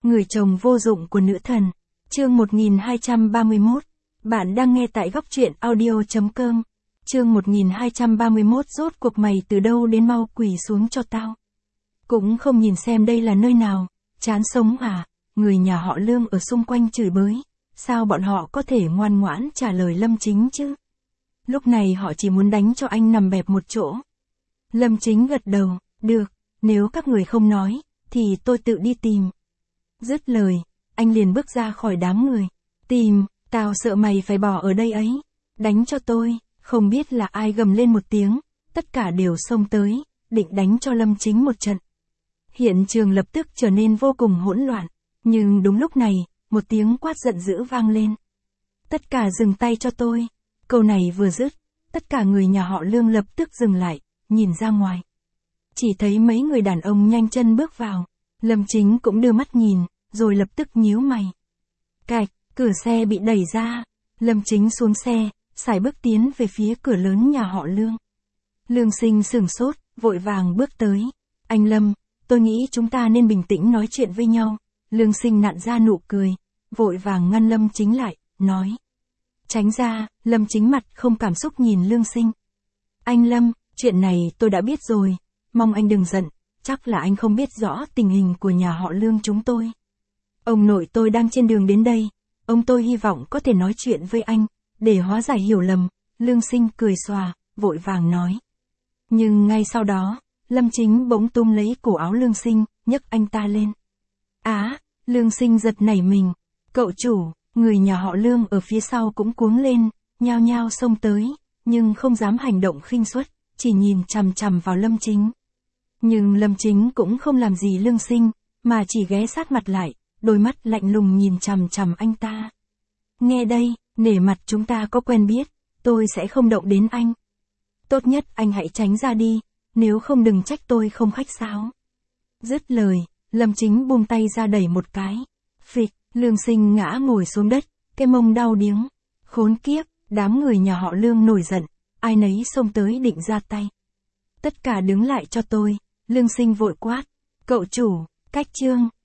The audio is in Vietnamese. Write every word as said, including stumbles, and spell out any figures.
Người chồng vô dụng của nữ thần. Chương một nghìn hai trăm ba mươi mốt. Bạn đang nghe tại góc truyện audio chấm com. Chương một nghìn hai trăm ba mươi mốt. Rốt cuộc mày từ đâu đến, mau quỳ xuống cho tao. Cũng không nhìn xem đây là nơi nào, chán sống à? Người nhà họ Lương ở xung quanh chửi bới. Sao bọn họ có thể ngoan ngoãn trả lời Lâm Chính chứ? Lúc này họ chỉ muốn đánh cho anh nằm bẹp một chỗ. Lâm Chính gật đầu, được, nếu các người không nói, thì tôi tự đi tìm. Dứt lời, anh liền bước ra khỏi đám người. Tìm, tao sợ mày phải bỏ ở đây ấy. Đánh cho tôi. Không biết là ai gầm lên một tiếng, tất cả đều xông tới, định đánh cho Lâm Chính một trận. Hiện trường lập tức trở nên vô cùng hỗn loạn, nhưng đúng lúc này, một tiếng quát giận dữ vang lên. Tất cả dừng tay cho tôi. Câu này vừa dứt, tất cả người nhà họ Lương lập tức dừng lại, nhìn ra ngoài. Chỉ thấy mấy người đàn ông nhanh chân bước vào. Lâm Chính cũng đưa mắt nhìn, rồi lập tức nhíu mày. Cạch, cửa xe bị đẩy ra. Lâm Chính xuống xe, sải bước tiến về phía cửa lớn nhà họ Lương. Lương Sinh sửng sốt, vội vàng bước tới. Anh Lâm, tôi nghĩ chúng ta nên bình tĩnh nói chuyện với nhau. Lương Sinh nặn ra nụ cười, vội vàng ngăn Lâm Chính lại, nói. Tránh ra. Lâm Chính mặt không cảm xúc nhìn Lương Sinh. Anh Lâm, chuyện này tôi đã biết rồi, mong anh đừng giận, chắc là anh không biết rõ tình hình của nhà họ Lương chúng tôi. Ông nội tôi đang trên đường đến đây, ông tôi hy vọng có thể nói chuyện với anh, để hóa giải hiểu lầm. Lương Sinh cười xòa, vội vàng nói. Nhưng ngay sau đó, Lâm Chính bỗng túm lấy cổ áo Lương Sinh, nhấc anh ta lên. Á, Lương Sinh giật nảy mình. Cậu chủ, người nhà họ Lương ở phía sau cũng cuống lên, nhao nhao xông tới, nhưng không dám hành động khinh suất, chỉ nhìn chằm chằm vào Lâm Chính. Nhưng Lâm Chính cũng không làm gì Lương Sinh, mà chỉ ghé sát mặt lại, đôi mắt lạnh lùng nhìn chằm chằm anh ta. Nghe đây, nể mặt chúng ta có quen biết, tôi sẽ không động đến anh. Tốt nhất anh hãy tránh ra đi, nếu không đừng trách tôi không khách sáo. Dứt lời, Lâm Chính buông tay ra đẩy một cái. Phịch, Lương Sinh ngã ngồi xuống đất, cái mông đau điếng. Khốn kiếp, đám người nhà họ Lương nổi giận, ai nấy xông tới định ra tay. Tất cả đứng lại cho tôi. Lương Sinh vội quát. Cậu chủ, cách chương.